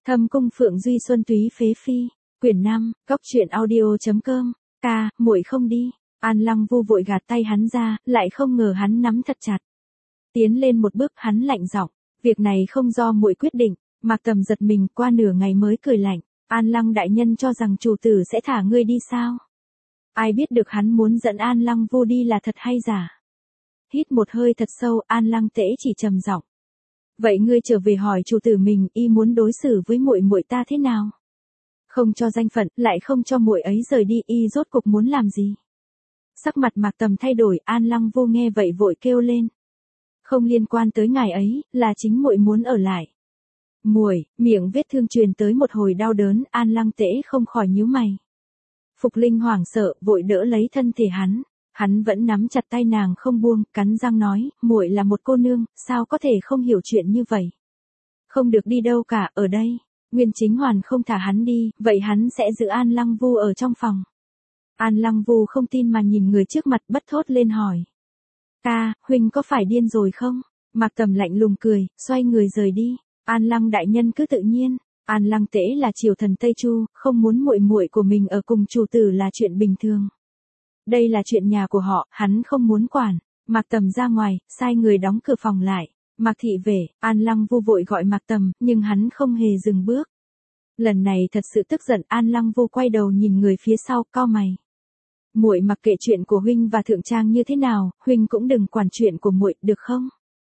Thâm cung Phượng Duy Xuân Túy Phế Phi, quyển 5, góc truyện audio.com, ca, muội không đi. An Lăng Vu vội gạt tay hắn ra, lại không ngờ hắn nắm thật chặt. Tiến lên một bước, hắn lạnh giọng, việc này không do muội quyết định. Mạc Tầm giật mình, qua nửa ngày mới cười lạnh, An Lăng đại nhân cho rằng chủ tử sẽ thả ngươi đi sao? Ai biết được hắn muốn dẫn An Lăng Vu đi là thật hay giả? Hít một hơi thật sâu, An Lăng Tễ chỉ trầm giọng, vậy ngươi trở về hỏi chủ tử mình, y muốn đối xử với muội muội ta thế nào? Không cho danh phận, lại không cho muội ấy rời đi, y rốt cuộc muốn làm gì? Sắc mặt Mạc Tầm thay đổi, An Lăng Vô nghe vậy vội kêu lên, không liên quan tới ngài ấy, là chính muội muốn ở lại. Muội, miệng vết thương truyền tới một hồi đau đớn, An Lăng Tễ không khỏi nhíu mày. Phục Linh hoảng sợ, vội đỡ lấy thân thể hắn vẫn nắm chặt tay nàng không buông, cắn răng nói, muội là một cô nương, sao có thể không hiểu chuyện như vậy? Không được đi đâu cả, ở đây. Nguyên Chính Hoàn không thả hắn đi, vậy hắn sẽ giữ An Lăng Vu ở trong phòng. An Lăng Vu không tin mà nhìn người trước mặt, bất thốt lên hỏi, ca, huynh có phải điên rồi không? Mạc Tầm lạnh lùng cười, xoay người rời đi. An Lăng đại nhân cứ tự nhiên. An Lăng Tễ là triều thần Tây Chu, không muốn muội muội của mình ở cùng chủ tử là chuyện bình thường. Đây là chuyện nhà của họ, hắn không muốn quản. Mạc Tầm ra ngoài, sai người đóng cửa phòng lại. Mạc thị về, An Lăng Vu vội gọi Mạc Tầm, nhưng hắn không hề dừng bước. Lần này thật sự tức giận, An Lăng Vu quay đầu nhìn người phía sau, cau mày. Muội mặc kệ chuyện của huynh và thượng trang như thế nào, huynh cũng đừng quản chuyện của muội, được không?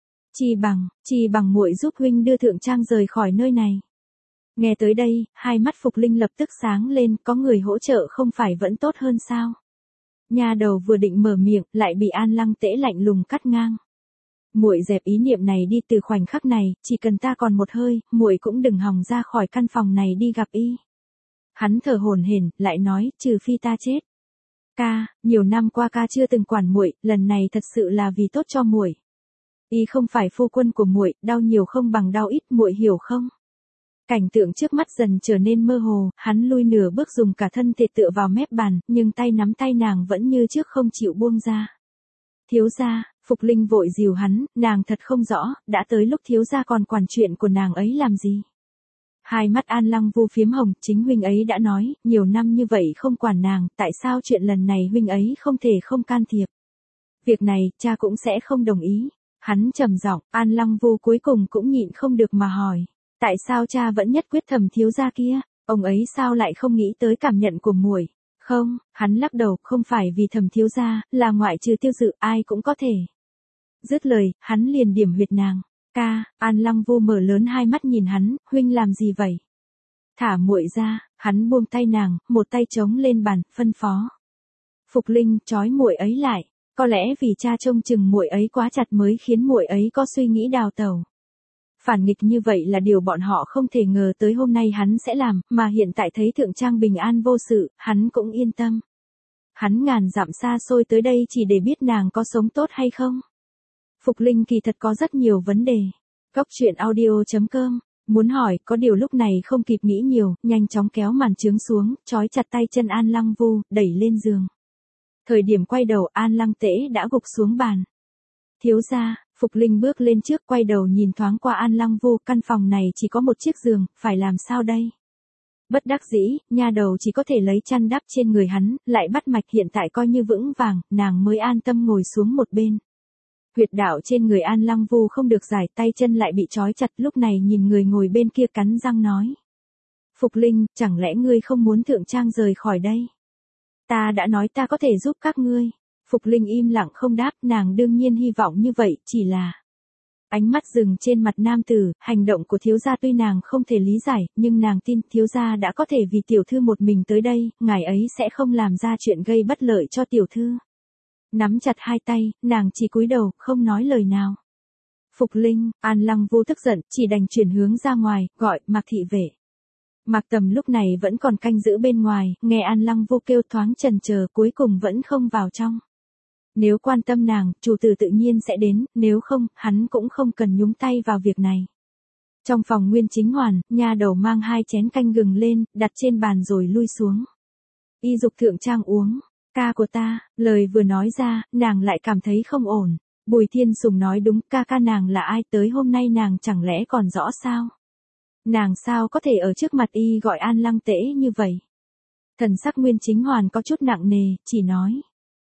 Chi bằng muội giúp huynh đưa thượng trang rời khỏi nơi này. Nghe tới đây, hai mắt Phục Linh lập tức sáng lên, có người hỗ trợ không phải vẫn tốt hơn sao? Nha đầu vừa định mở miệng, lại bị An Lăng Tễ lạnh lùng cắt ngang. Muội dẹp ý niệm này đi, từ khoảnh khắc này, chỉ cần ta còn một hơi, muội cũng đừng hòng ra khỏi căn phòng này đi gặp y. Hắn thở hổn hển, lại nói, trừ phi ta chết. Ca, nhiều năm qua ca chưa từng quản muội, lần này thật sự là vì tốt cho muội. Y không phải phu quân của muội, đau nhiều không bằng đau ít, muội hiểu không? Cảnh tượng trước mắt dần trở nên mơ hồ, hắn lui nửa bước dùng cả thân thể tựa vào mép bàn, nhưng tay nắm tay nàng vẫn như trước không chịu buông ra. Thiếu gia, Phục Linh vội dìu hắn, nàng thật không rõ, đã tới lúc thiếu gia còn quản chuyện của nàng ấy làm gì? Hai mắt An Lăng Vu phiếm hồng, chính huynh ấy đã nói, nhiều năm như vậy không quản nàng, tại sao chuyện lần này huynh ấy không thể không can thiệp? Việc này, cha cũng sẽ không đồng ý. Hắn trầm giọng, An Lăng Vu cuối cùng cũng nhịn không được mà hỏi, tại sao cha vẫn nhất quyết Thẩm thiếu gia kia, ông ấy sao lại không nghĩ tới cảm nhận của muội? Không, hắn lắc đầu, không phải vì Thẩm thiếu gia, là ngoại trừ Tiêu Dự ai cũng có thể. Dứt lời, hắn liền điểm huyệt nàng. Ca, An Lăng Vu mở lớn hai mắt nhìn hắn, huynh làm gì vậy? Thả muội ra, hắn buông tay nàng, một tay chống lên bàn, phân phó. Phục Linh, trói muội ấy lại, có lẽ vì cha trông chừng muội ấy quá chặt mới khiến muội ấy có suy nghĩ đào tẩu. Phản nghịch như vậy là điều bọn họ không thể ngờ tới hôm nay hắn sẽ làm, mà hiện tại thấy thượng trang bình an vô sự, hắn cũng yên tâm. Hắn ngàn dặm xa xôi tới đây chỉ để biết nàng có sống tốt hay không. Phục Linh kỳ thật có rất nhiều vấn đề. Góc truyện audio.com, muốn hỏi, có điều lúc này không kịp nghĩ nhiều, nhanh chóng kéo màn trướng xuống, trói chặt tay chân An Lăng Vu, đẩy lên giường. Thời điểm quay đầu, An Lăng Tễ đã gục xuống bàn. Thiếu gia, Phục Linh bước lên trước, quay đầu nhìn thoáng qua An Lăng Vu, căn phòng này chỉ có một chiếc giường, phải làm sao đây? Bất đắc dĩ, nha đầu chỉ có thể lấy chăn đắp trên người hắn, lại bắt mạch hiện tại coi như vững vàng, nàng mới an tâm ngồi xuống một bên. Huyệt đạo trên người An Lăng Vu không được giải, tay chân lại bị trói chặt, lúc này nhìn người ngồi bên kia cắn răng nói. Phục Linh, chẳng lẽ ngươi không muốn thượng trang rời khỏi đây? Ta đã nói ta có thể giúp các ngươi. Phục Linh im lặng không đáp, nàng đương nhiên hy vọng như vậy, chỉ là. Ánh mắt dừng trên mặt nam tử, hành động của thiếu gia tuy nàng không thể lý giải, nhưng nàng tin thiếu gia đã có thể vì tiểu thư một mình tới đây, ngài ấy sẽ không làm ra chuyện gây bất lợi cho tiểu thư. Nắm chặt hai tay, nàng chỉ cúi đầu, không nói lời nào. Phục Linh, An Lăng Vu tức giận, chỉ đành chuyển hướng ra ngoài, gọi, Mạc thị về. Mạc Tầm lúc này vẫn còn canh giữ bên ngoài, nghe An Lăng Vu kêu thoáng chần chờ, cuối cùng vẫn không vào trong. Nếu quan tâm nàng, chủ tử tự nhiên sẽ đến, nếu không, hắn cũng không cần nhúng tay vào việc này. Trong phòng Nguyên Chính Hoàn, nha đầu mang hai chén canh gừng lên, đặt trên bàn rồi lui xuống. Y dục thượng trang uống. Ca của ta, lời vừa nói ra, nàng lại cảm thấy không ổn. Bùi Thiên Sùng nói đúng, ca ca nàng là ai, tới hôm nay nàng chẳng lẽ còn rõ sao? Nàng sao có thể ở trước mặt y gọi An Lăng Tễ như vậy? Thần sắc Nguyên Chính Hoàn có chút nặng nề, chỉ nói.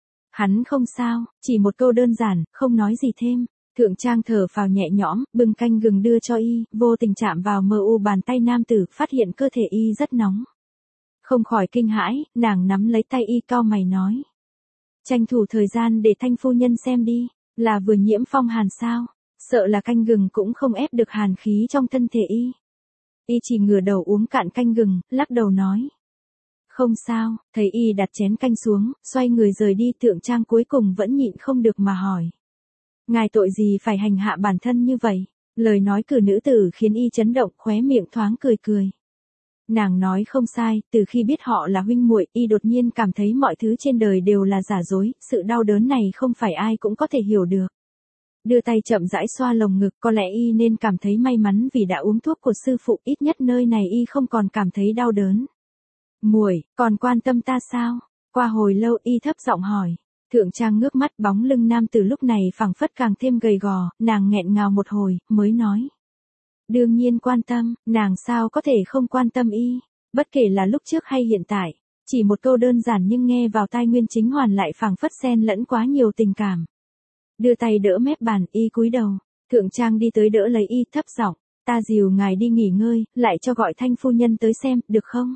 Hắn không sao, chỉ một câu đơn giản, không nói gì thêm. Thượng Trang thở phào nhẹ nhõm, bưng canh gừng đưa cho y, vô tình chạm vào mờ u bàn tay nam tử, phát hiện cơ thể y rất nóng. Không khỏi kinh hãi, nàng nắm lấy tay y cau mày nói. Tranh thủ thời gian để Thanh phu nhân xem đi, là vừa nhiễm phong hàn sao, sợ là canh gừng cũng không ép được hàn khí trong thân thể y. Y chỉ ngửa đầu uống cạn canh gừng, lắc đầu nói. Không sao, thấy y đặt chén canh xuống, xoay người rời đi. Thượng Trang cuối cùng vẫn nhịn không được mà hỏi. Ngài tội gì phải hành hạ bản thân như vậy? Lời nói cử nữ tử khiến y chấn động, khóe miệng thoáng cười cười. Nàng nói không sai, từ khi biết họ là huynh muội, y đột nhiên cảm thấy mọi thứ trên đời đều là giả dối, sự đau đớn này không phải ai cũng có thể hiểu được. Đưa tay chậm rãi xoa lồng ngực, có lẽ y nên cảm thấy may mắn vì đã uống thuốc của sư phụ, ít nhất nơi này y không còn cảm thấy đau đớn. Muội, còn quan tâm ta sao? Qua hồi lâu y thấp giọng hỏi. Thượng Trang ngước mắt, bóng lưng nam từ lúc này phảng phất càng thêm gầy gò, nàng nghẹn ngào một hồi, mới nói. Đương nhiên quan tâm, nàng sao có thể không quan tâm y, bất kể là lúc trước hay hiện tại. Chỉ một câu đơn giản nhưng nghe vào tai Nguyên Chính Hoàn lại phảng phất xen lẫn quá nhiều tình cảm. Đưa tay đỡ mép bàn, y cúi đầu. Thượng Trang đi tới đỡ lấy y, thấp giọng. Ta dìu ngài đi nghỉ ngơi, lại cho gọi Thanh phu nhân tới xem, được không?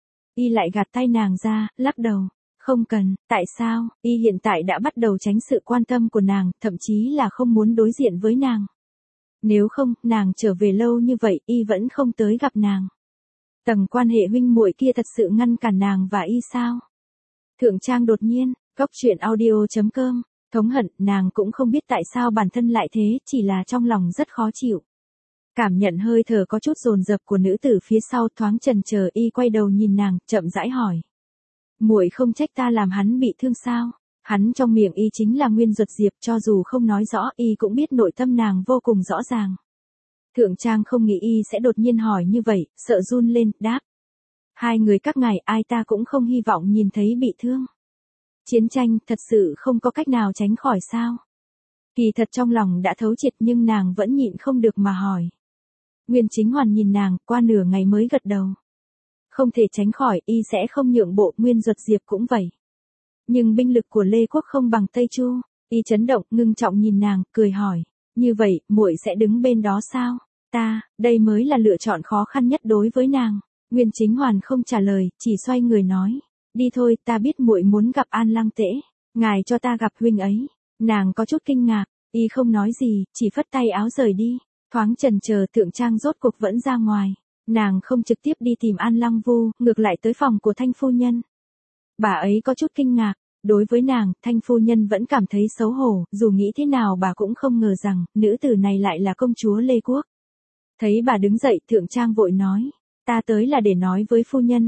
Y lại gạt tay nàng ra, lắc đầu. Không cần, tại sao? Y hiện tại đã bắt đầu tránh sự quan tâm của nàng, thậm chí là không muốn đối diện với nàng. Nếu không, nàng trở về lâu như vậy, y vẫn không tới gặp nàng. Tầng quan hệ huynh muội kia thật sự ngăn cản nàng và y sao? Thượng Trang đột nhiên, góc truyện audio.com, thống hận, nàng cũng không biết tại sao bản thân lại thế, chỉ là trong lòng rất khó chịu. Cảm nhận hơi thở có chút dồn dập của nữ tử phía sau, thoáng chần chờ, y quay đầu nhìn nàng, chậm rãi hỏi. Muội không trách ta làm hắn bị thương sao? Hắn trong miệng y chính là Nguyên Duật Diệp, cho dù không nói rõ, y cũng biết nội tâm nàng vô cùng rõ ràng. Thượng Trang không nghĩ y sẽ đột nhiên hỏi như vậy, sợ run lên, đáp. Hai người các ngài ai ta cũng không hy vọng nhìn thấy bị thương. Chiến tranh thật sự không có cách nào tránh khỏi sao? Kỳ thật trong lòng đã thấu triệt nhưng nàng vẫn nhịn không được mà hỏi. Nguyên Chính Hoàn nhìn nàng, qua nửa ngày mới gật đầu. Không thể tránh khỏi, y sẽ không nhượng bộ, Nguyên Duật Diệp cũng vậy. Nhưng binh lực của Lê Quốc không bằng Tây Chu. Y chấn động, ngưng trọng nhìn nàng, cười hỏi. Như vậy, muội sẽ đứng bên đó sao? Đây mới là lựa chọn khó khăn nhất đối với nàng. Nguyên Chính Hoàn không trả lời, chỉ xoay người nói. Đi thôi, ta biết muội muốn gặp An Lăng Tễ. Ngài cho ta gặp huynh ấy. Nàng có chút kinh ngạc, y không nói gì, chỉ phất tay áo rời đi. Thoáng chần chờ, Thượng Trang rốt cuộc vẫn ra ngoài. Nàng không trực tiếp đi tìm An Lăng Vu, ngược lại tới phòng của Thanh phu nhân. Bà ấy có chút kinh ngạc, đối với nàng, Thanh phu nhân vẫn cảm thấy xấu hổ, dù nghĩ thế nào bà cũng không ngờ rằng, nữ tử này lại là công chúa Lê Quốc. Thấy bà đứng dậy, Thượng Trang vội nói, ta tới là để nói với phu nhân,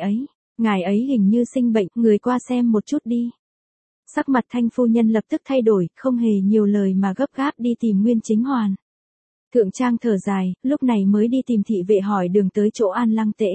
ngài ấy hình như sinh bệnh, người qua xem một chút đi. Sắc mặt Thanh phu nhân lập tức thay đổi, không hề nhiều lời mà gấp gáp đi tìm Nguyên Chính Hoàn. Thượng Trang thở dài, lúc này mới đi tìm thị vệ hỏi đường tới chỗ An Lăng Tễ.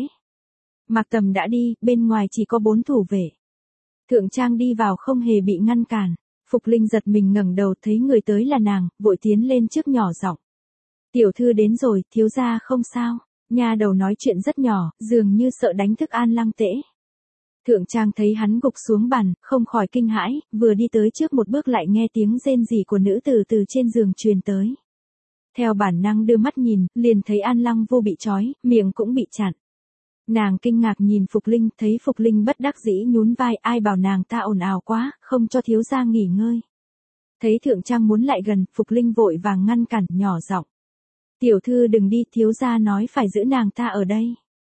Mạc Tầm đã đi, bên ngoài chỉ có 4 thủ vệ. Thượng Trang đi vào không hề bị ngăn cản. Phục Linh giật mình ngẩng đầu thấy người tới là nàng, vội tiến lên trước nhỏ giọng. Tiểu thư đến rồi, thiếu gia không sao. Nha đầu nói chuyện rất nhỏ, dường như sợ đánh thức An Lăng Tễ. Thượng Trang thấy hắn gục xuống bàn, không khỏi kinh hãi, vừa đi tới trước một bước lại nghe tiếng rên rỉ của nữ tử từ trên giường truyền tới. Theo bản năng đưa mắt nhìn, liền thấy An Lăng Vô bị trói, miệng cũng bị chặn. Nàng kinh ngạc nhìn Phục Linh, thấy Phục Linh bất đắc dĩ nhún vai, ai bảo nàng ta ồn ào quá, không cho thiếu gia nghỉ ngơi. Thấy Thượng Trang muốn lại gần, Phục Linh vội vàng ngăn cản, nhỏ giọng. Tiểu thư đừng đi, thiếu gia nói phải giữ nàng ta ở đây.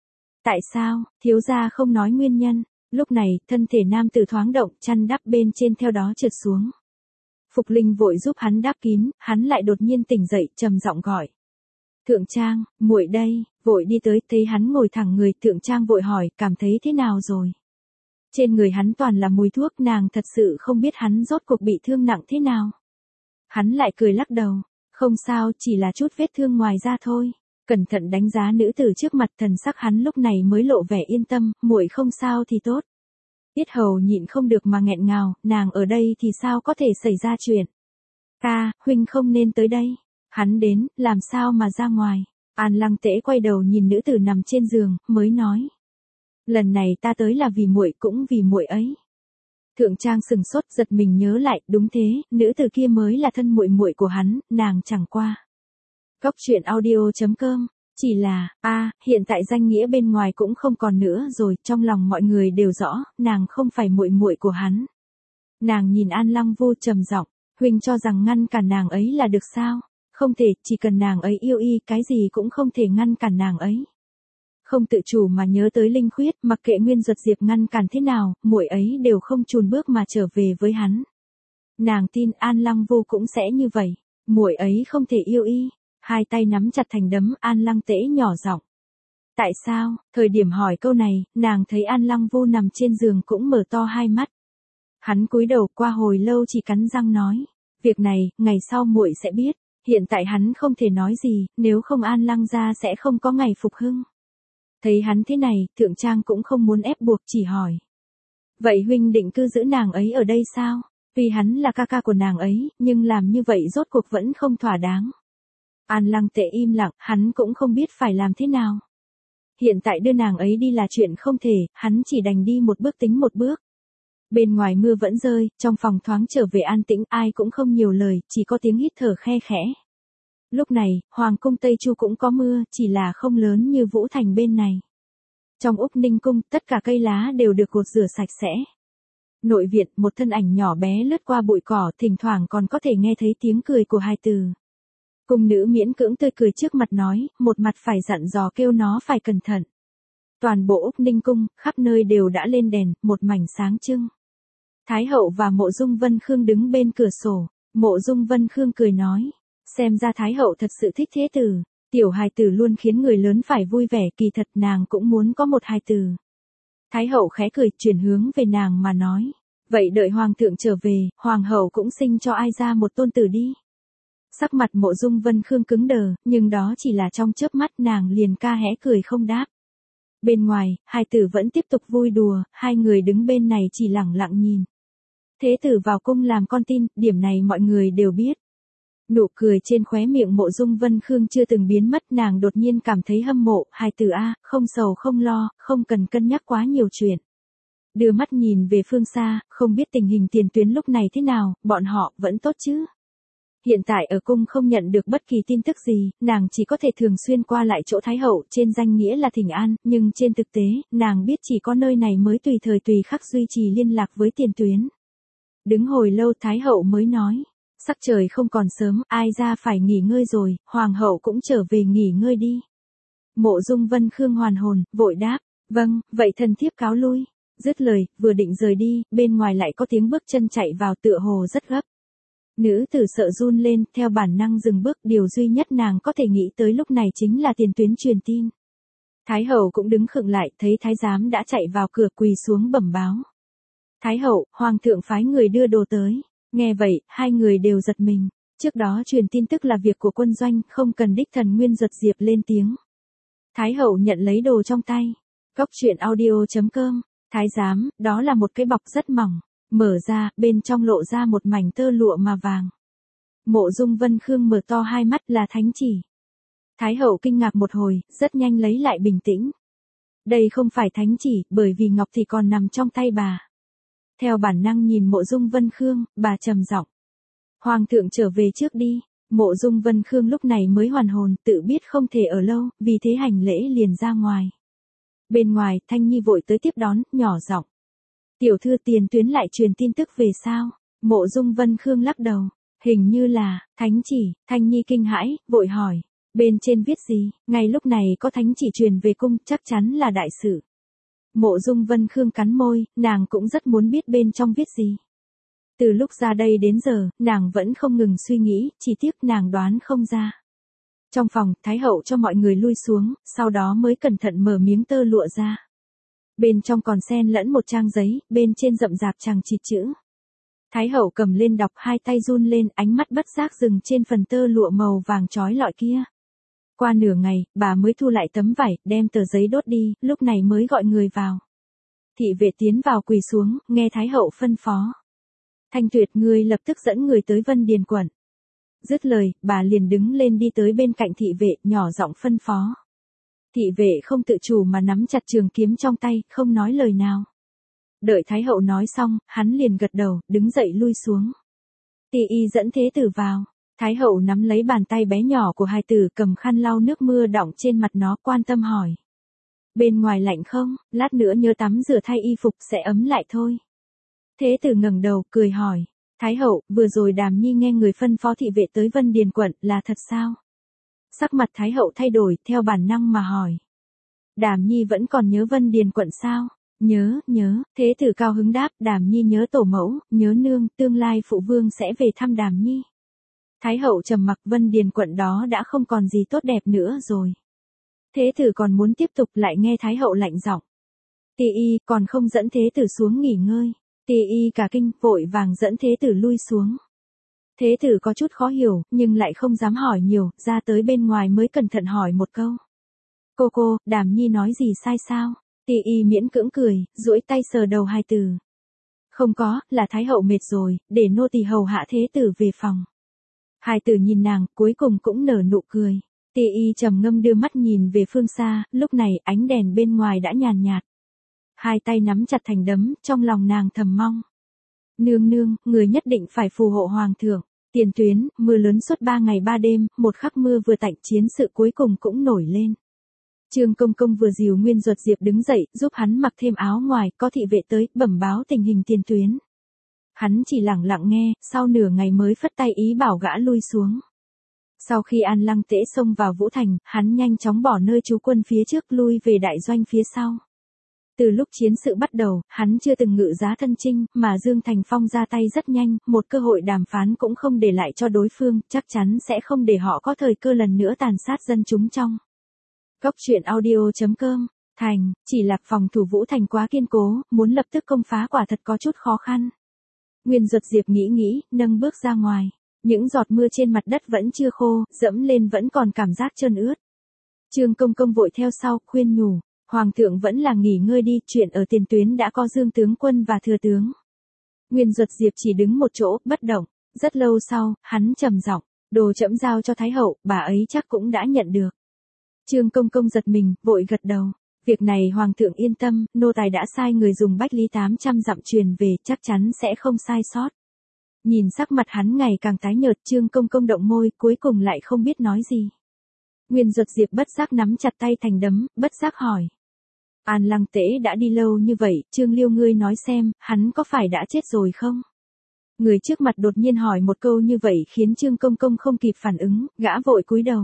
Tại sao, thiếu gia không nói nguyên nhân? Lúc này, thân thể nam tử thoáng động, chăn đắp bên trên theo đó trượt xuống. Phục Linh vội giúp hắn đắp kín, hắn lại đột nhiên tỉnh dậy, trầm giọng gọi. Thượng Trang, muội đây, vội đi tới, thấy hắn ngồi thẳng người, Thượng Trang vội hỏi, cảm thấy thế nào rồi? Trên người hắn toàn là mùi thuốc, nàng thật sự không biết hắn rốt cuộc bị thương nặng thế nào. Hắn lại cười lắc đầu, không sao, chỉ là chút vết thương ngoài da thôi. Cẩn thận đánh giá nữ tử trước mặt, thần sắc hắn lúc này mới lộ vẻ yên tâm, muội không sao thì tốt. Tiết Hầu nhịn không được mà nghẹn ngào, nàng ở đây thì sao có thể xảy ra chuyện. Huynh không nên tới đây. Hắn đến, làm sao mà ra ngoài. An Lăng Tễ quay đầu nhìn nữ tử nằm trên giường, mới nói. Lần này ta tới là vì muội, cũng vì muội ấy. Thượng Trang sừng sốt, giật mình nhớ lại, đúng thế, nữ tử kia mới là thân muội muội của hắn, nàng chẳng qua. Góc truyện audio.com, chỉ là, hiện tại danh nghĩa bên ngoài cũng không còn nữa rồi, trong lòng mọi người đều rõ, nàng không phải muội muội của hắn. Nàng nhìn An Lăng Vu trầm giọng, huynh cho rằng ngăn cản nàng ấy là được sao? Không thể, chỉ cần nàng ấy yêu y, cái gì cũng không thể ngăn cản nàng ấy. Không tự chủ mà nhớ tới Linh Khuyết, mặc kệ Nguyên Duật Diệp ngăn cản thế nào, muội ấy đều không chùn bước mà trở về với hắn. Nàng tin An Lăng Vu cũng sẽ như vậy, muội ấy không thể yêu y. Hai tay nắm chặt thành đấm, An Lăng Tễ nhỏ giọng. Tại sao? Thời điểm hỏi câu này, nàng thấy An Lăng Vu nằm trên giường cũng mở to hai mắt. Hắn cúi đầu, qua hồi lâu chỉ cắn răng nói, việc này, ngày sau muội sẽ biết. Hiện tại hắn không thể nói gì, nếu không An Lăng gia sẽ không có ngày phục hưng. Thấy hắn thế này, Thượng Trang cũng không muốn ép buộc, chỉ hỏi. Vậy huynh định cư giữ nàng ấy ở đây sao? Vì hắn là ca ca của nàng ấy, nhưng làm như vậy rốt cuộc vẫn không thỏa đáng. An Lăng Tễ im lặng, hắn cũng không biết phải làm thế nào. Hiện tại đưa nàng ấy đi là chuyện không thể, hắn chỉ đành đi một bước tính một bước. Bên ngoài mưa vẫn rơi, trong phòng thoáng trở về an tĩnh, ai cũng không nhiều lời, chỉ có tiếng hít thở khe khẽ. Lúc này, Hoàng cung Tây Chu cũng có mưa, chỉ là không lớn như Vũ Thành bên này. Trong Úc Ninh cung, tất cả cây lá đều được gột rửa sạch sẽ. Nội viện, một thân ảnh nhỏ bé lướt qua bụi cỏ, thỉnh thoảng còn có thể nghe thấy tiếng cười của hài tử. Cung nữ miễn cưỡng tươi cười trước mặt nói, một mặt phải dặn dò kêu nó phải cẩn thận. Toàn bộ Úc Ninh cung, khắp nơi đều đã lên đèn, một mảnh sáng trưng. Thái hậu và Mộ Dung Vân Khương đứng bên cửa sổ, Mộ Dung Vân Khương cười nói, xem ra Thái hậu thật sự thích thế tử, tiểu hài tử luôn khiến người lớn phải vui vẻ, kỳ thật nàng cũng muốn có một hài tử. Thái hậu khẽ cười, chuyển hướng về nàng mà nói, vậy đợi hoàng thượng trở về, hoàng hậu cũng sinh cho ai ra một tôn tử đi. Sắc mặt Mộ Dung Vân Khương cứng đờ, nhưng đó chỉ là trong chớp mắt, nàng liền ca hẽ cười không đáp. Bên ngoài, hai tử vẫn tiếp tục vui đùa, hai người đứng bên này chỉ lẳng lặng nhìn. Thế tử vào cung làm con tin, điểm này mọi người đều biết. Nụ cười trên khóe miệng Mộ Dung Vân Khương chưa từng biến mất, nàng đột nhiên cảm thấy hâm mộ, hai tử không sầu không lo, không cần cân nhắc quá nhiều chuyện. Đưa mắt nhìn về phương xa, không biết tình hình tiền tuyến lúc này thế nào, bọn họ vẫn tốt chứ? Hiện tại ở cung không nhận được bất kỳ tin tức gì, nàng chỉ có thể thường xuyên qua lại chỗ Thái hậu, trên danh nghĩa là thỉnh an, nhưng trên thực tế, nàng biết chỉ có nơi này mới tùy thời tùy khắc duy trì liên lạc với tiền tuyến. Đứng hồi lâu Thái hậu mới nói, sắc trời không còn sớm, ai ra phải nghỉ ngơi rồi, hoàng hậu cũng trở về nghỉ ngơi đi. Mộ Dung Vân Khương hoàn hồn, vội đáp, vâng, vậy thần thiếp cáo lui. Dứt lời, vừa định rời đi, bên ngoài lại có tiếng bước chân chạy vào, tựa hồ rất gấp. Nữ tử sợ run lên, theo bản năng dừng bước, điều duy nhất nàng có thể nghĩ tới lúc này chính là tiền tuyến truyền tin. Thái hậu cũng đứng khựng lại, thấy thái giám đã chạy vào cửa, quỳ xuống bẩm báo. Thái hậu, hoàng thượng phái người đưa đồ tới. Nghe vậy, hai người đều giật mình. Trước đó truyền tin tức là việc của quân doanh, không cần đích thần Nguyên Duật Diệp lên tiếng. Thái hậu nhận lấy đồ trong tay. Góc truyện audio.com, thái giám, đó là một cái bọc rất mỏng. Mở ra, bên trong lộ ra một mảnh tơ lụa mà vàng. Mộ Dung Vân Khương mở to hai mắt, là thánh chỉ. Thái hậu kinh ngạc một hồi, rất nhanh lấy lại bình tĩnh. Đây không phải thánh chỉ, bởi vì ngọc thì còn nằm trong tay bà. Theo bản năng nhìn Mộ Dung Vân Khương, bà trầm giọng. Hoàng thượng trở về trước đi. Mộ Dung Vân Khương lúc này mới hoàn hồn, tự biết không thể ở lâu, vì thế hành lễ liền ra ngoài. Bên ngoài, Thanh Nhi vội tới tiếp đón, nhỏ giọng. Tiểu thư, tiền tuyến lại truyền tin tức về sao? Mộ Dung Vân Khương lắc đầu. Hình như là, thánh chỉ. Thanh Nhi kinh hãi, vội hỏi. Bên trên viết gì? Ngay lúc này có thánh chỉ truyền về cung, chắc chắn là đại sự. Mộ Dung Vân Khương cắn môi, nàng cũng rất muốn biết bên trong viết gì. Từ lúc ra đây đến giờ, nàng vẫn không ngừng suy nghĩ, chỉ tiếc nàng đoán không ra. Trong phòng, Thái hậu cho mọi người lui xuống, sau đó mới cẩn thận mở miếng tơ lụa ra. Bên trong còn xen lẫn một trang giấy, bên trên rậm rạp chằng chịt chữ. Thái hậu cầm lên đọc, hai tay run lên, ánh mắt bất giác dừng trên phần tơ lụa màu vàng chói lọi kia. Qua nửa ngày, bà mới thu lại tấm vải, đem tờ giấy đốt đi, lúc này mới gọi người vào. Thị vệ tiến vào quỳ xuống, nghe Thái hậu phân phó. Thanh Tuyệt, ngươi lập tức dẫn người tới Vân Điền quận. Dứt lời, bà liền đứng lên đi tới bên cạnh thị vệ, nhỏ giọng phân phó. Thị vệ không tự chủ mà nắm chặt trường kiếm trong tay, không nói lời nào. Đợi Thái hậu nói xong, hắn liền gật đầu, đứng dậy lui xuống. Ti y dẫn thế tử vào. Thái hậu nắm lấy bàn tay bé nhỏ của hài tử, cầm khăn lau nước mưa đọng trên mặt nó, quan tâm hỏi. Bên ngoài lạnh không, lát nữa nhớ tắm rửa thay y phục sẽ ấm lại thôi. Thế tử ngẩng đầu, cười hỏi. Thái hậu, vừa rồi Đàm Nhi nghe người phân phó thị vệ tới Vân Điền quận, là thật sao? Sắc mặt Thái hậu thay đổi, theo bản năng mà hỏi. Đàm Nhi vẫn còn nhớ Vân Điền quận sao? Nhớ, thế tử cao hứng đáp, Đàm Nhi nhớ tổ mẫu, nhớ nương, tương lai phụ vương sẽ về thăm Đàm Nhi. Thái hậu trầm mặc, Vân Điền quận đó đã không còn gì tốt đẹp nữa rồi. Thế tử còn muốn tiếp tục, lại nghe Thái hậu lạnh giọng. Ti y, còn không dẫn thế tử xuống nghỉ ngơi. Ti y cả kinh, vội vàng dẫn thế tử lui xuống. Thế tử có chút khó hiểu, nhưng lại không dám hỏi nhiều, ra tới bên ngoài mới cẩn thận hỏi một câu. Cô, Đàm Nhi nói gì sai sao? Ti y miễn cưỡng cười, duỗi tay sờ đầu hài tử. Không có, là Thái hậu mệt rồi, để nô tỳ hầu hạ thế tử về phòng. Hài tử nhìn nàng, cuối cùng cũng nở nụ cười. Ti y trầm ngâm đưa mắt nhìn về phương xa, lúc này ánh đèn bên ngoài đã nhàn nhạt. Hai tay nắm chặt thành đấm, trong lòng nàng thầm mong. Nương, người nhất định phải phù hộ hoàng thượng. Tiền tuyến, mưa lớn suốt 3 ngày 3 đêm, một khắc mưa vừa tạnh, chiến sự cuối cùng cũng nổi lên. Trương Công Công vừa dìu Nguyên Duật Diệp đứng dậy, giúp hắn mặc thêm áo ngoài, có thị vệ tới, bẩm báo tình hình tiền tuyến. Hắn chỉ lặng lặng nghe, sau nửa ngày mới phất tay ý bảo gã lui xuống. Sau khi An Lăng Tễ xông vào Vũ Thành, hắn nhanh chóng bỏ nơi trú quân phía trước, lui về đại doanh phía sau. Từ lúc chiến sự bắt đầu, hắn chưa từng ngự giá thân chinh, mà Dương Thành Phong ra tay rất nhanh, một cơ hội đàm phán cũng không để lại cho đối phương, chắc chắn sẽ không để họ có thời cơ lần nữa tàn sát dân chúng trong. Góc truyện audio.com, Thành, chỉ là phòng thủ Vũ Thành quá kiên cố, muốn lập tức công phá quả thật có chút khó khăn. Nguyên Duật Diệp nghĩ, nâng bước ra ngoài. Những giọt mưa trên mặt đất vẫn chưa khô, dẫm lên vẫn còn cảm giác trơn ướt. Trương Công Công vội theo sau, khuyên nhủ. Hoàng thượng vẫn là nghỉ ngơi đi, chuyện ở tiền tuyến đã có Dương tướng quân và thừa tướng. Nguyên Duật Diệp chỉ đứng một chỗ, bất động. Rất lâu sau, hắn trầm giọng, đồ trẫm giao cho Thái hậu, bà ấy chắc cũng đã nhận được. Trương Công Công giật mình, vội gật đầu. Việc này Hoàng thượng yên tâm, nô tài đã sai người dùng bách lý 800 dặm truyền về, chắc chắn sẽ không sai sót. Nhìn sắc mặt hắn ngày càng tái nhợt, Trương Công Công động môi, cuối cùng lại không biết nói gì. Nguyên Duật Diệp bất giác nắm chặt tay thành đấm, bất giác hỏi. An Lăng Tễ đã đi lâu như vậy, Trương Liêu ngươi nói xem, hắn có phải đã chết rồi không? Người trước mặt đột nhiên hỏi một câu như vậy khiến Trương Công Công không kịp phản ứng, gã vội cúi đầu.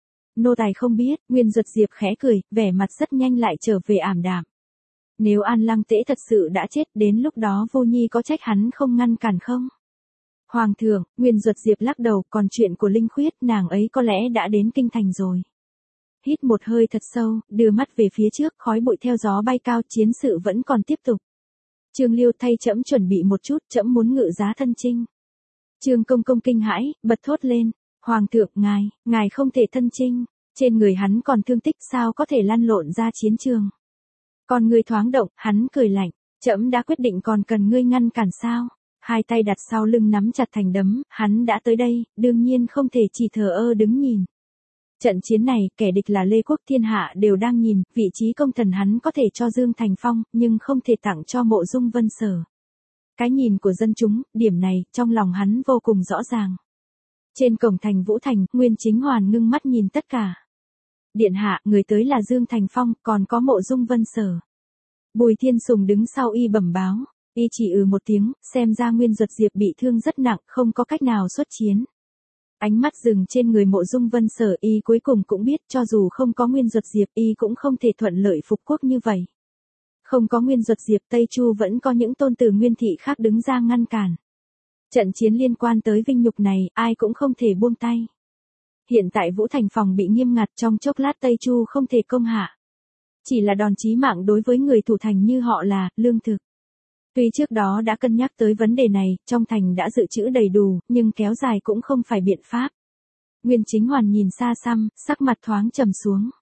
Nô tài không biết, Nguyên Duật Diệp khẽ cười, vẻ mặt rất nhanh lại trở về ảm đạm. Nếu An Lăng Tễ thật sự đã chết, đến lúc đó Vô Nhi có trách hắn không ngăn cản không? Hoàng thượng, Nguyên Duật Diệp lắc đầu, còn chuyện của Linh Khuyết, nàng ấy có lẽ đã đến kinh thành rồi. Hít một hơi thật sâu, đưa mắt về phía trước, khói bụi theo gió bay cao, chiến sự vẫn còn tiếp tục. Trương Liêu thay trẫm chuẩn bị một chút, trẫm muốn ngự giá thân chinh. Trương Công Công kinh hãi, bật thốt lên. Hoàng thượng, ngài không thể thân chinh, trên người hắn còn thương tích, sao có thể lăn lộn ra chiến trường. Còn người thoáng động, hắn cười lạnh, trẫm đã quyết định còn cần ngươi ngăn cản sao. Hai tay đặt sau lưng nắm chặt thành đấm, hắn đã tới đây, đương nhiên không thể chỉ thờ ơ đứng nhìn. Trận chiến này, kẻ địch là Lê Quốc thiên hạ đều đang nhìn, vị trí công thần hắn có thể cho Dương Thành Phong, nhưng không thể tặng cho Mộ Dung Vân Sở. Cái nhìn của dân chúng, điểm này, trong lòng hắn vô cùng rõ ràng. Trên cổng thành Vũ Thành, Nguyên Chính Hoàn ngưng mắt nhìn tất cả. Điện hạ, người tới là Dương Thành Phong, còn có Mộ Dung Vân Sở. Bùi Thiên Sùng đứng sau y bẩm báo, y chỉ một tiếng, xem ra Nguyên Duật Diệp bị thương rất nặng, không có cách nào xuất chiến. Ánh mắt dừng trên người Mộ Dung Vân Sở, y cuối cùng cũng biết cho dù không có Nguyên Duật Diệp y cũng không thể thuận lợi phục quốc như vậy. Không có Nguyên Duật Diệp, Tây Chu vẫn có những tôn tử Nguyên thị khác đứng ra ngăn cản. Trận chiến liên quan tới vinh nhục này, ai cũng không thể buông tay. Hiện tại Vũ Thành phòng bị nghiêm ngặt, trong chốc lát Tây Chu không thể công hạ. Chỉ là đòn chí mạng đối với người thủ thành như họ là, lương thực. Tuy trước đó đã cân nhắc tới vấn đề này, trong thành đã dự trữ đầy đủ, nhưng kéo dài cũng không phải biện pháp. Nguyên Chính Hoàn nhìn xa xăm, sắc mặt thoáng trầm xuống.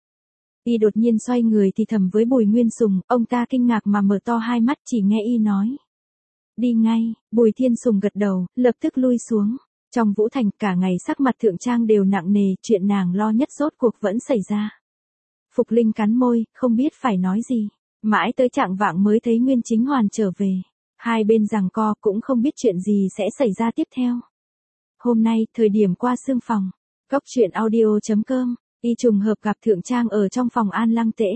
Y đột nhiên xoay người thì thầm với Bùi Nguyên Sùng, ông ta kinh ngạc mà mở to hai mắt, chỉ nghe y nói. Đi ngay, Bùi Thiên Sùng gật đầu, lập tức lui xuống. Trong Vũ Thành cả ngày sắc mặt Thượng Trang đều nặng nề, chuyện nàng lo nhất rốt cuộc vẫn xảy ra. Phục Linh cắn môi, không biết phải nói gì. Mãi tới chạng vạng mới thấy Nguyên Chính Hoàn trở về. Hai bên giằng co cũng không biết chuyện gì sẽ xảy ra tiếp theo. Hôm nay, thời điểm qua sương phòng. Cóc truyện audio.com, y trùng hợp gặp Thượng Trang ở trong phòng An Lăng Tễ.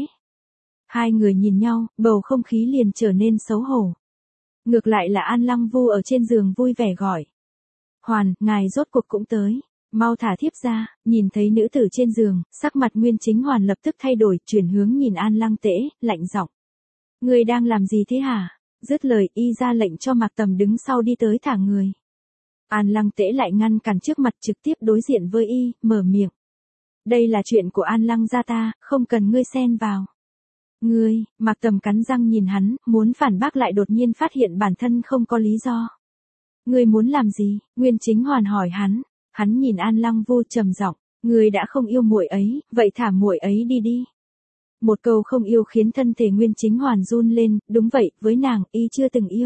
Hai người nhìn nhau, bầu không khí liền trở nên xấu hổ. Ngược lại là An Lăng Vu ở trên giường vui vẻ gọi. Hoàn, ngài rốt cuộc cũng tới. Mau thả thiếp ra. Nhìn thấy nữ tử trên giường, sắc mặt Nguyên Chính Hoàn lập tức thay đổi, chuyển hướng nhìn An Lăng Tễ, lạnh giọng. Ngươi đang làm gì thế hả? Dứt lời y ra lệnh cho Mạc Tầm đứng sau đi tới thả người. An Lăng Tễ lại ngăn cản trước mặt trực tiếp đối diện với y, mở miệng. Đây là chuyện của An Lăng gia ta, không cần ngươi xen vào. Ngươi, Mạc Tầm cắn răng nhìn hắn, muốn phản bác lại đột nhiên phát hiện bản thân không có lý do. Ngươi muốn làm gì? Nguyên Chính Hoàn hỏi hắn. Hắn nhìn An Lăng Vu trầm giọng, ngươi đã không yêu muội ấy, vậy thả muội ấy đi đi. Một câu không yêu khiến thân thể Nguyên Chính Hoàn run lên, đúng vậy, với nàng, y chưa từng yêu.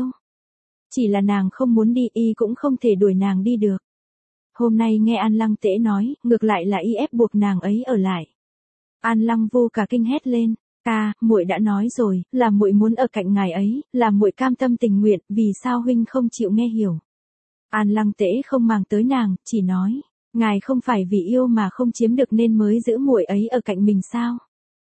Chỉ là nàng không muốn đi, y cũng không thể đuổi nàng đi được. Hôm nay nghe An Lăng Tễ nói, ngược lại là y ép buộc nàng ấy ở lại. An Lăng Vu cả kinh hét lên, ca, muội đã nói rồi, là muội muốn ở cạnh ngài ấy, là muội cam tâm tình nguyện, vì sao huynh không chịu nghe hiểu. An Lăng Tễ không màng tới nàng, chỉ nói, ngài không phải vì yêu mà không chiếm được nên mới giữ muội ấy ở cạnh mình sao?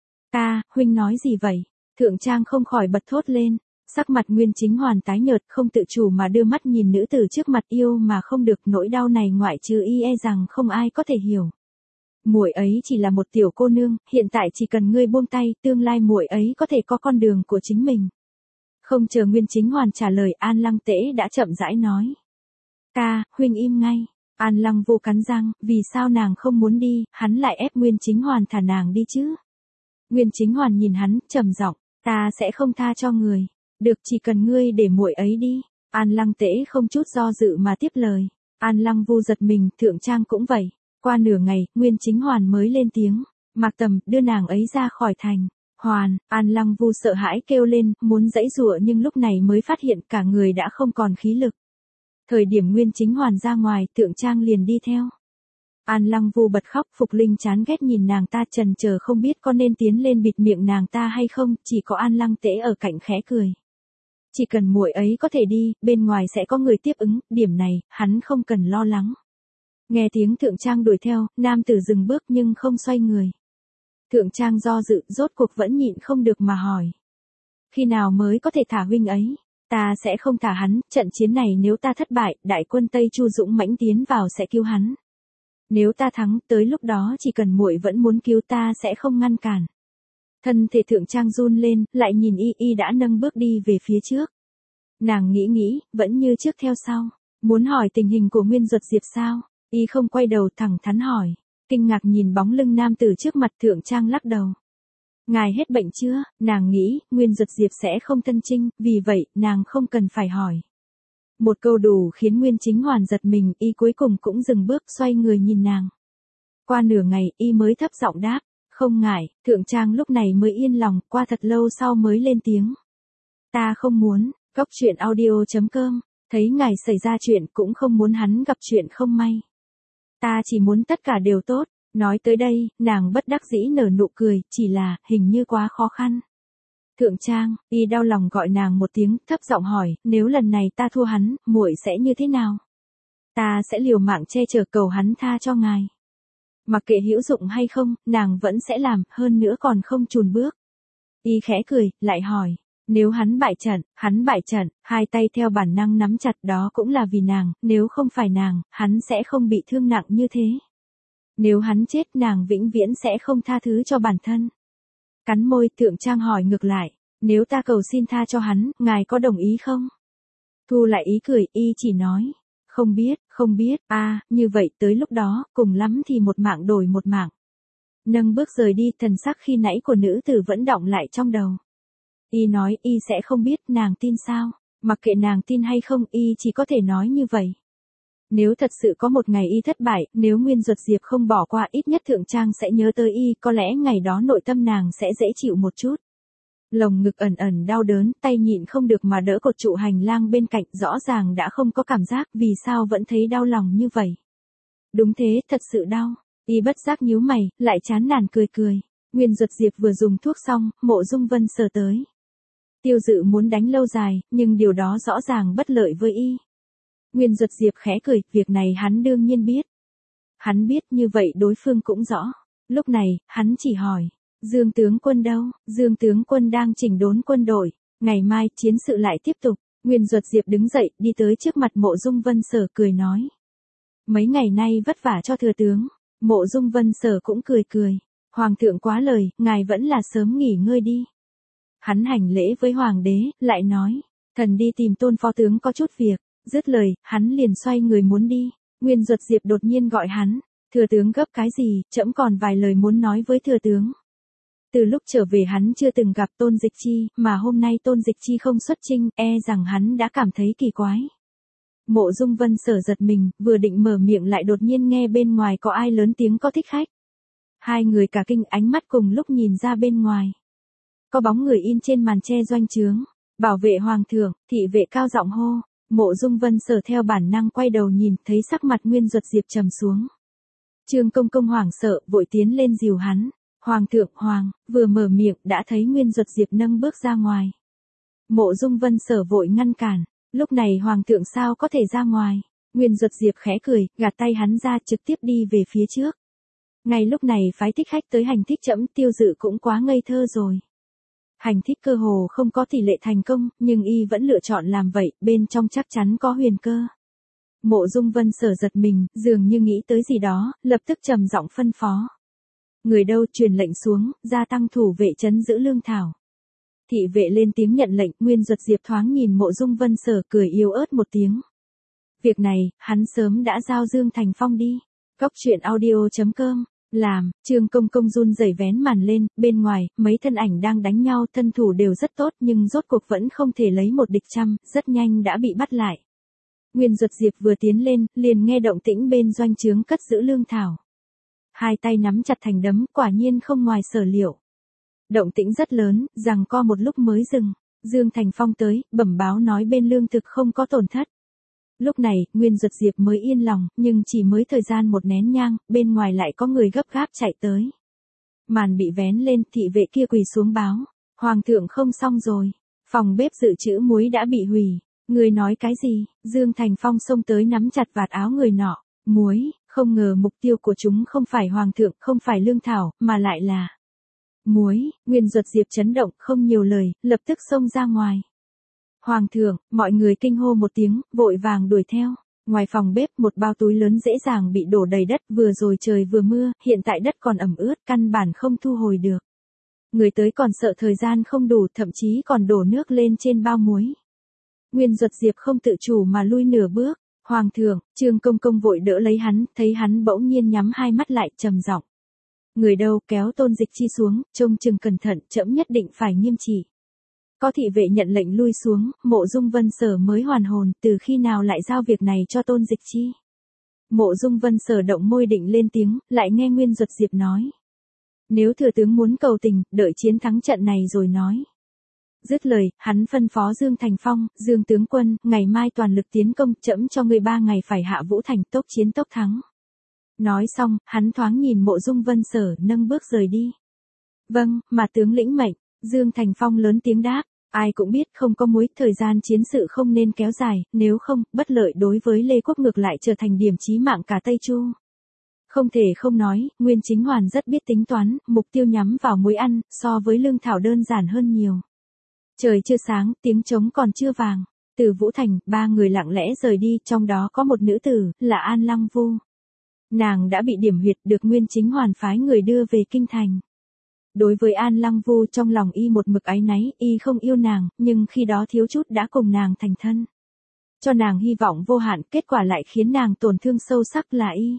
Ca, huynh nói gì vậy? Thượng Trang không khỏi bật thốt lên, sắc mặt Nguyên Chính Hoàn tái nhợt, không tự chủ mà đưa mắt nhìn nữ tử trước mặt, yêu mà không được, nỗi đau này ngoại trừ y e rằng không ai có thể hiểu. Muội ấy chỉ là một tiểu cô nương, hiện tại chỉ cần ngươi buông tay, tương lai muội ấy có thể có con đường của chính mình. Không chờ Nguyên Chính Hoàn trả lời, An Lăng Tễ đã chậm rãi nói. Ca, huynh im ngay. An Lăng Vu cắn răng, vì sao nàng không muốn đi, hắn lại ép Nguyên Chính Hoàn thả nàng đi chứ? Nguyên Chính Hoàn nhìn hắn, trầm giọng, ta sẽ không tha cho người. Được, chỉ cần ngươi để muội ấy đi. An Lăng Tễ không chút do dự mà tiếp lời. An Lăng Vu giật mình, Thượng Trang cũng vậy. Qua nửa ngày, Nguyên Chính Hoàn mới lên tiếng. Mạc Tầm, đưa nàng ấy ra khỏi thành. Hoàn, An Lăng Vu sợ hãi kêu lên, muốn giãy giụa nhưng lúc này mới phát hiện cả người đã không còn khí lực. Thời điểm Nguyên Chính Hoàn ra ngoài, Thượng Trang liền đi theo. An Lăng Vu bật khóc, Phục Linh chán ghét nhìn nàng ta trần chờ không biết có nên tiến lên bịt miệng nàng ta hay không, chỉ có An Lăng Tễ ở cạnh khẽ cười. Chỉ cần muội ấy có thể đi, bên ngoài sẽ có người tiếp ứng, điểm này, hắn không cần lo lắng. Nghe tiếng Thượng Trang đuổi theo, nam tử dừng bước nhưng không xoay người. Thượng Trang do dự, rốt cuộc vẫn nhịn không được mà hỏi. Khi nào mới có thể thả huynh ấy? Ta sẽ không thả hắn, trận chiến này nếu ta thất bại, đại quân Tây Chu dũng mãnh tiến vào sẽ cứu hắn. Nếu ta thắng, tới lúc đó chỉ cần muội vẫn muốn cứu ta sẽ không ngăn cản. Thân thể Thượng Trang run lên, lại nhìn y đã nâng bước đi về phía trước. Nàng nghĩ, vẫn như trước theo sau. Muốn hỏi tình hình của Nguyên Duật Diệp sao? Y không quay đầu thẳng thắn hỏi. Kinh ngạc nhìn bóng lưng nam tử trước mặt, Thượng Trang lắc đầu. Ngài hết bệnh chưa? Nàng nghĩ, Nguyên Duật Diệp sẽ không thân chinh, vì vậy, nàng không cần phải hỏi. Một câu đủ khiến Nguyên Chính Hoàn giật mình, y cuối cùng cũng dừng bước xoay người nhìn nàng. Qua nửa ngày, y mới thấp giọng đáp, không ngại, Thượng Trang lúc này mới yên lòng, qua thật lâu sau mới lên tiếng. Ta không muốn, Cóc truyện audio.com, thấy ngài xảy ra chuyện cũng không muốn hắn gặp chuyện không may. Ta chỉ muốn tất cả đều tốt. Nói tới đây, nàng bất đắc dĩ nở nụ cười, chỉ là, hình như quá khó khăn. Thượng Trang, y đau lòng gọi nàng một tiếng, thấp giọng hỏi, nếu lần này ta thua hắn, muội sẽ như thế nào? Ta sẽ liều mạng che chở cầu hắn tha cho ngài. Mặc kệ hữu dụng hay không, nàng vẫn sẽ làm, hơn nữa còn không chùn bước. Y khẽ cười, lại hỏi, nếu hắn bại trận, hai tay theo bản năng nắm chặt, đó cũng là vì nàng, nếu không phải nàng, hắn sẽ không bị thương nặng như thế. Nếu hắn chết, nàng vĩnh viễn sẽ không tha thứ cho bản thân. Cắn môi, Thượng Trang hỏi ngược lại, nếu ta cầu xin tha cho hắn, ngài có đồng ý không? Thu lại ý cười, y chỉ nói, không biết, như vậy tới lúc đó, cùng lắm thì một mạng đổi một mạng. Nâng bước rời đi, thần sắc khi nãy của nữ tử vẫn đọng lại trong đầu. Y nói, y sẽ không biết, nàng tin sao? Mặc kệ nàng tin hay không, y chỉ có thể nói như vậy. Nếu thật sự có một ngày y thất bại, nếu Nguyên Duật Diệp không bỏ qua, ít nhất Thượng Trang sẽ nhớ tới y, có lẽ ngày đó nội tâm nàng sẽ dễ chịu một chút. Lồng ngực ẩn ẩn đau đớn, tay nhịn không được mà đỡ cột trụ hành lang bên cạnh, rõ ràng đã không có cảm giác, vì sao vẫn thấy đau lòng như vậy. Đúng thế, thật sự đau. Y bất giác nhíu mày, lại chán nản cười cười. Nguyên Duật Diệp vừa dùng thuốc xong, Mộ Dung Vân sờ tới. Tiêu Dự muốn đánh lâu dài, nhưng điều đó rõ ràng bất lợi với y. Nguyên Duật Diệp khẽ cười, việc này hắn đương nhiên biết. Hắn biết như vậy đối phương cũng rõ. Lúc này, hắn chỉ hỏi, Dương tướng quân đâu? Dương tướng quân đang chỉnh đốn quân đội, ngày mai chiến sự lại tiếp tục. Nguyên Duật Diệp đứng dậy, đi tới trước mặt Mộ Dung Vân Sở cười nói. Mấy ngày nay vất vả cho thừa tướng. Mộ Dung Vân Sở cũng cười cười. Hoàng thượng quá lời, ngài vẫn là sớm nghỉ ngơi đi. Hắn hành lễ với hoàng đế, lại nói, thần đi tìm Tôn phó tướng có chút việc. Dứt lời, hắn liền xoay người muốn đi. Nguyên Duật Diệp đột nhiên gọi hắn, thừa tướng gấp cái gì, trẫm còn vài lời muốn nói với thừa tướng. Từ lúc trở về hắn chưa từng gặp Tôn Dịch Chi, mà hôm nay Tôn Dịch Chi không xuất chinh, rằng hắn đã cảm thấy kỳ quái. Mộ Dung Vân Sở giật mình, vừa định mở miệng lại đột nhiên nghe bên ngoài có ai lớn tiếng có thích khách. Hai người cả kinh, ánh mắt cùng lúc nhìn ra bên ngoài. Có bóng người in trên màn che doanh trướng, bảo vệ hoàng thượng, thị vệ cao giọng hô. Mộ Dung Vân Sở theo bản năng quay đầu nhìn, thấy sắc mặt Nguyên Duật Diệp trầm xuống. Trương Công Công hoảng sợ, vội tiến lên dìu hắn. Hoàng thượng, vừa mở miệng, đã thấy Nguyên Duật Diệp nâng bước ra ngoài. Mộ Dung Vân Sở vội ngăn cản, lúc này hoàng thượng sao có thể ra ngoài. Nguyên Duật Diệp khẽ cười, gạt tay hắn ra, trực tiếp đi về phía trước. Ngay lúc này phái thích khách tới hành thích trẫm, Tiêu Dự cũng quá ngây thơ rồi. Hành thích cơ hồ không có tỷ lệ thành công, nhưng y vẫn lựa chọn làm vậy, bên trong chắc chắn có huyền cơ. Mộ Dung Vân Sở giật mình, dường như nghĩ tới gì đó, lập tức trầm giọng phân phó. Người đâu, truyền lệnh xuống, gia tăng thủ vệ trấn giữ lương thảo. Thị vệ lên tiếng nhận lệnh, Nguyên Duật Diệp thoáng nhìn Mộ Dung Vân Sở cười yếu ớt một tiếng. Việc này, hắn sớm đã giao Dương Thành Phong đi. Cóc truyện audio.com. Làm, Trương Công Công run rẩy vén màn lên, bên ngoài, mấy thân ảnh đang đánh nhau, thân thủ đều rất tốt nhưng rốt cuộc vẫn không thể lấy một địch trăm, rất nhanh đã bị bắt lại. Nguyên Duật Diệp vừa tiến lên, liền nghe động tĩnh bên doanh trướng cất giữ lương thảo. Hai tay nắm chặt thành đấm, quả nhiên không ngoài sở liệu. Động tĩnh rất lớn, giằng co một lúc mới dừng. Dương Thành Phong tới, bẩm báo nói bên lương thực không có tổn thất. Lúc này, Nguyên Duật Diệp mới yên lòng, nhưng chỉ mới thời gian một nén nhang, bên ngoài lại có người gấp gáp chạy tới. Màn bị vén lên, thị vệ kia quỳ xuống báo. Hoàng thượng không xong rồi. Phòng bếp dự trữ muối đã bị hủy. Người nói cái gì? Dương Thành Phong xông tới nắm chặt vạt áo người nọ. Muối, không ngờ mục tiêu của chúng không phải hoàng thượng, không phải lương thảo, mà lại là muối. Nguyên Duật Diệp chấn động, không nhiều lời, lập tức xông ra ngoài. Hoàng thượng, mọi người kinh hô một tiếng, vội vàng đuổi theo. Ngoài phòng bếp, một bao túi lớn dễ dàng bị đổ đầy đất, vừa rồi trời vừa mưa, hiện tại đất còn ẩm ướt, căn bản không thu hồi được. Người tới còn sợ thời gian không đủ, thậm chí còn đổ nước lên trên bao muối. Nguyên Duật Diệp không tự chủ mà lui nửa bước. Hoàng thượng, Trương Công Công vội đỡ lấy hắn, thấy hắn bỗng nhiên nhắm hai mắt lại, trầm giọng. Người đâu, kéo Tôn Dịch Chi xuống, trông chừng cẩn thận, trẫm nhất định phải nghiêm trị. Có thị vệ nhận lệnh lui xuống, Mộ Dung Vân Sở mới hoàn hồn, từ khi nào lại giao việc này cho Tôn Dịch Chi. Mộ Dung Vân Sở động môi định lên tiếng, lại nghe Nguyên Duật Diệp nói. Nếu thừa tướng muốn cầu tình, đợi chiến thắng trận này rồi nói. Dứt lời, hắn phân phó Dương Thành Phong, Dương tướng quân, ngày mai toàn lực tiến công, trẫm cho ngươi 3 ngày phải hạ Vũ Thành, tốc chiến tốc thắng. Nói xong, hắn thoáng nhìn Mộ Dung Vân Sở, nâng bước rời đi. Vâng, mà tướng lĩnh mệnh. Dương Thành Phong lớn tiếng đáp. Ai cũng biết không có muối, thời gian chiến sự không nên kéo dài, nếu không, bất lợi đối với Lê Quốc ngược lại trở thành điểm chí mạng cả Tây Chu. Không thể không nói, Nguyên Chính Hoàn rất biết tính toán, mục tiêu nhắm vào muối ăn, so với lương thảo đơn giản hơn nhiều. Trời chưa sáng, tiếng trống còn chưa vàng. Từ Vũ Thành, 3 người lặng lẽ rời đi, trong đó có một nữ tử, là An Lăng Vu. Nàng đã bị điểm huyệt, được Nguyên Chính Hoàn phái người đưa về kinh thành. Đối với An Lăng Vu, trong lòng y một mực áy náy, y không yêu nàng, nhưng khi đó thiếu chút đã cùng nàng thành thân. Cho nàng hy vọng vô hạn, kết quả lại khiến nàng tổn thương sâu sắc là y.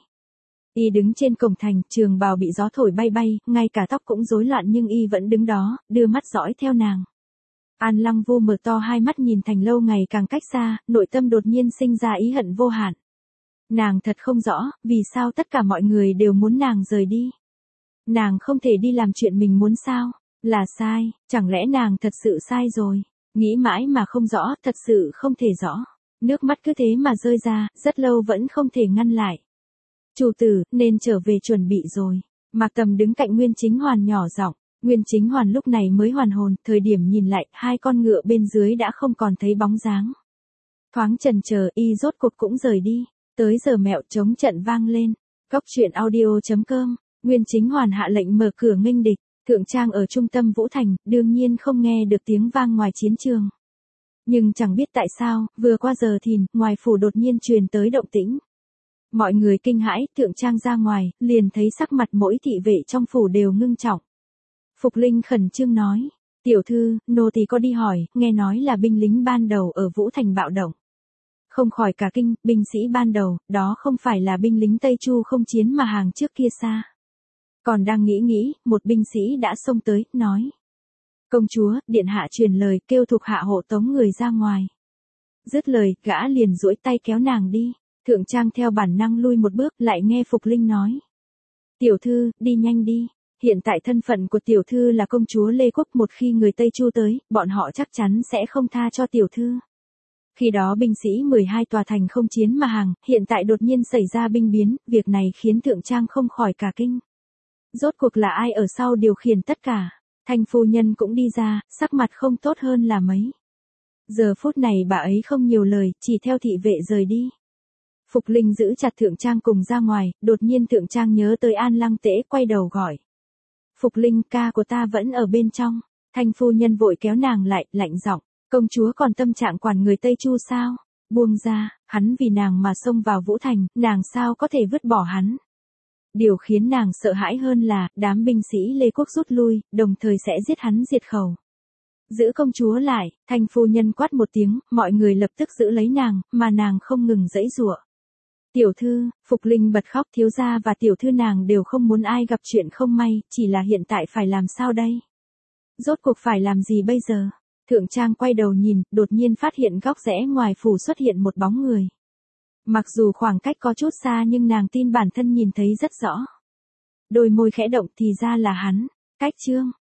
Y đứng trên cổng thành, trường bào bị gió thổi bay bay, ngay cả tóc cũng rối loạn nhưng y vẫn đứng đó, đưa mắt dõi theo nàng. An Lăng Vu mở to hai mắt nhìn thành lâu ngày càng cách xa, nội tâm đột nhiên sinh ra ý hận vô hạn. Nàng thật không rõ, vì sao tất cả mọi người đều muốn nàng rời đi. Nàng không thể đi làm chuyện mình muốn sao? Là sai, chẳng lẽ nàng thật sự sai rồi? Nghĩ mãi mà không rõ, thật sự không thể rõ. Nước mắt cứ thế mà rơi ra, rất lâu vẫn không thể ngăn lại. Chủ tử, nên trở về chuẩn bị rồi. Mạc Tầm đứng cạnh Nguyên Chính Hoàn nhỏ giọng. Nguyên Chính Hoàn lúc này mới hoàn hồn, thời điểm nhìn lại, hai con ngựa bên dưới đã không còn thấy bóng dáng. Thoáng chần chờ, y rốt cuộc cũng rời đi. Tới giờ mẹo trống trận vang lên. Cóc truyện audio.com. Nguyên Chính Hoàn hạ lệnh mở cửa nghênh địch. Thượng trang ở trung tâm Vũ Thành, đương nhiên không nghe được tiếng vang ngoài chiến trường. Nhưng chẳng biết tại sao, vừa qua giờ thìn, ngoài phủ đột nhiên truyền tới động tĩnh. Mọi người kinh hãi, thượng trang ra ngoài, liền thấy sắc mặt mỗi thị vệ trong phủ đều ngưng trọng. Phục Linh khẩn trương nói, tiểu thư, nô tỳ có đi hỏi, nghe nói là binh lính ban đầu ở Vũ Thành bạo động. Không khỏi cả kinh, binh sĩ ban đầu, đó không phải là binh lính Tây Chu không chiến mà hàng trước kia xa. Còn đang nghĩ, một binh sĩ đã xông tới, nói. Công chúa, điện hạ truyền lời kêu thuộc hạ hộ tống người ra ngoài. Dứt lời, gã liền duỗi tay kéo nàng đi. Thượng trang theo bản năng lui một bước, lại nghe Phục Linh nói. Tiểu thư, đi nhanh đi. Hiện tại thân phận của tiểu thư là công chúa Lê Quốc, một khi người Tây Chu tới, bọn họ chắc chắn sẽ không tha cho tiểu thư. Khi đó binh sĩ 12 tòa thành không chiến mà hàng, hiện tại đột nhiên xảy ra binh biến, việc này khiến thượng trang không khỏi cả kinh. Rốt cuộc là ai ở sau điều khiển tất cả? Thanh phu nhân cũng đi ra, sắc mặt không tốt hơn là mấy. Giờ phút này bà ấy không nhiều lời, chỉ theo thị vệ rời đi. Phục Linh giữ chặt thượng trang cùng ra ngoài, đột nhiên thượng trang nhớ tới An Lăng Tễ, quay đầu gọi. Phục Linh, ca của ta vẫn ở bên trong. Thanh phu nhân vội kéo nàng lại, lạnh giọng, công chúa còn tâm trạng quản người Tây Chu sao? Buông ra, hắn vì nàng mà xông vào Vũ Thành, nàng sao có thể vứt bỏ hắn? Điều khiến nàng sợ hãi hơn là, đám binh sĩ Lê Quốc rút lui, đồng thời sẽ giết hắn diệt khẩu. Giữ công chúa lại, thanh phu nhân quát một tiếng, mọi người lập tức giữ lấy nàng, mà nàng không ngừng giãy giụa. Tiểu thư, Phục Linh bật khóc, thiếu gia và tiểu thư nàng đều không muốn ai gặp chuyện không may, chỉ là hiện tại phải làm sao đây? Rốt cuộc phải làm gì bây giờ? Thượng trang quay đầu nhìn, đột nhiên phát hiện góc rẽ ngoài phủ xuất hiện một bóng người. Mặc dù khoảng cách có chút xa nhưng nàng tin bản thân nhìn thấy rất rõ. Đôi môi khẽ động thì ra là hắn. Cách Trương,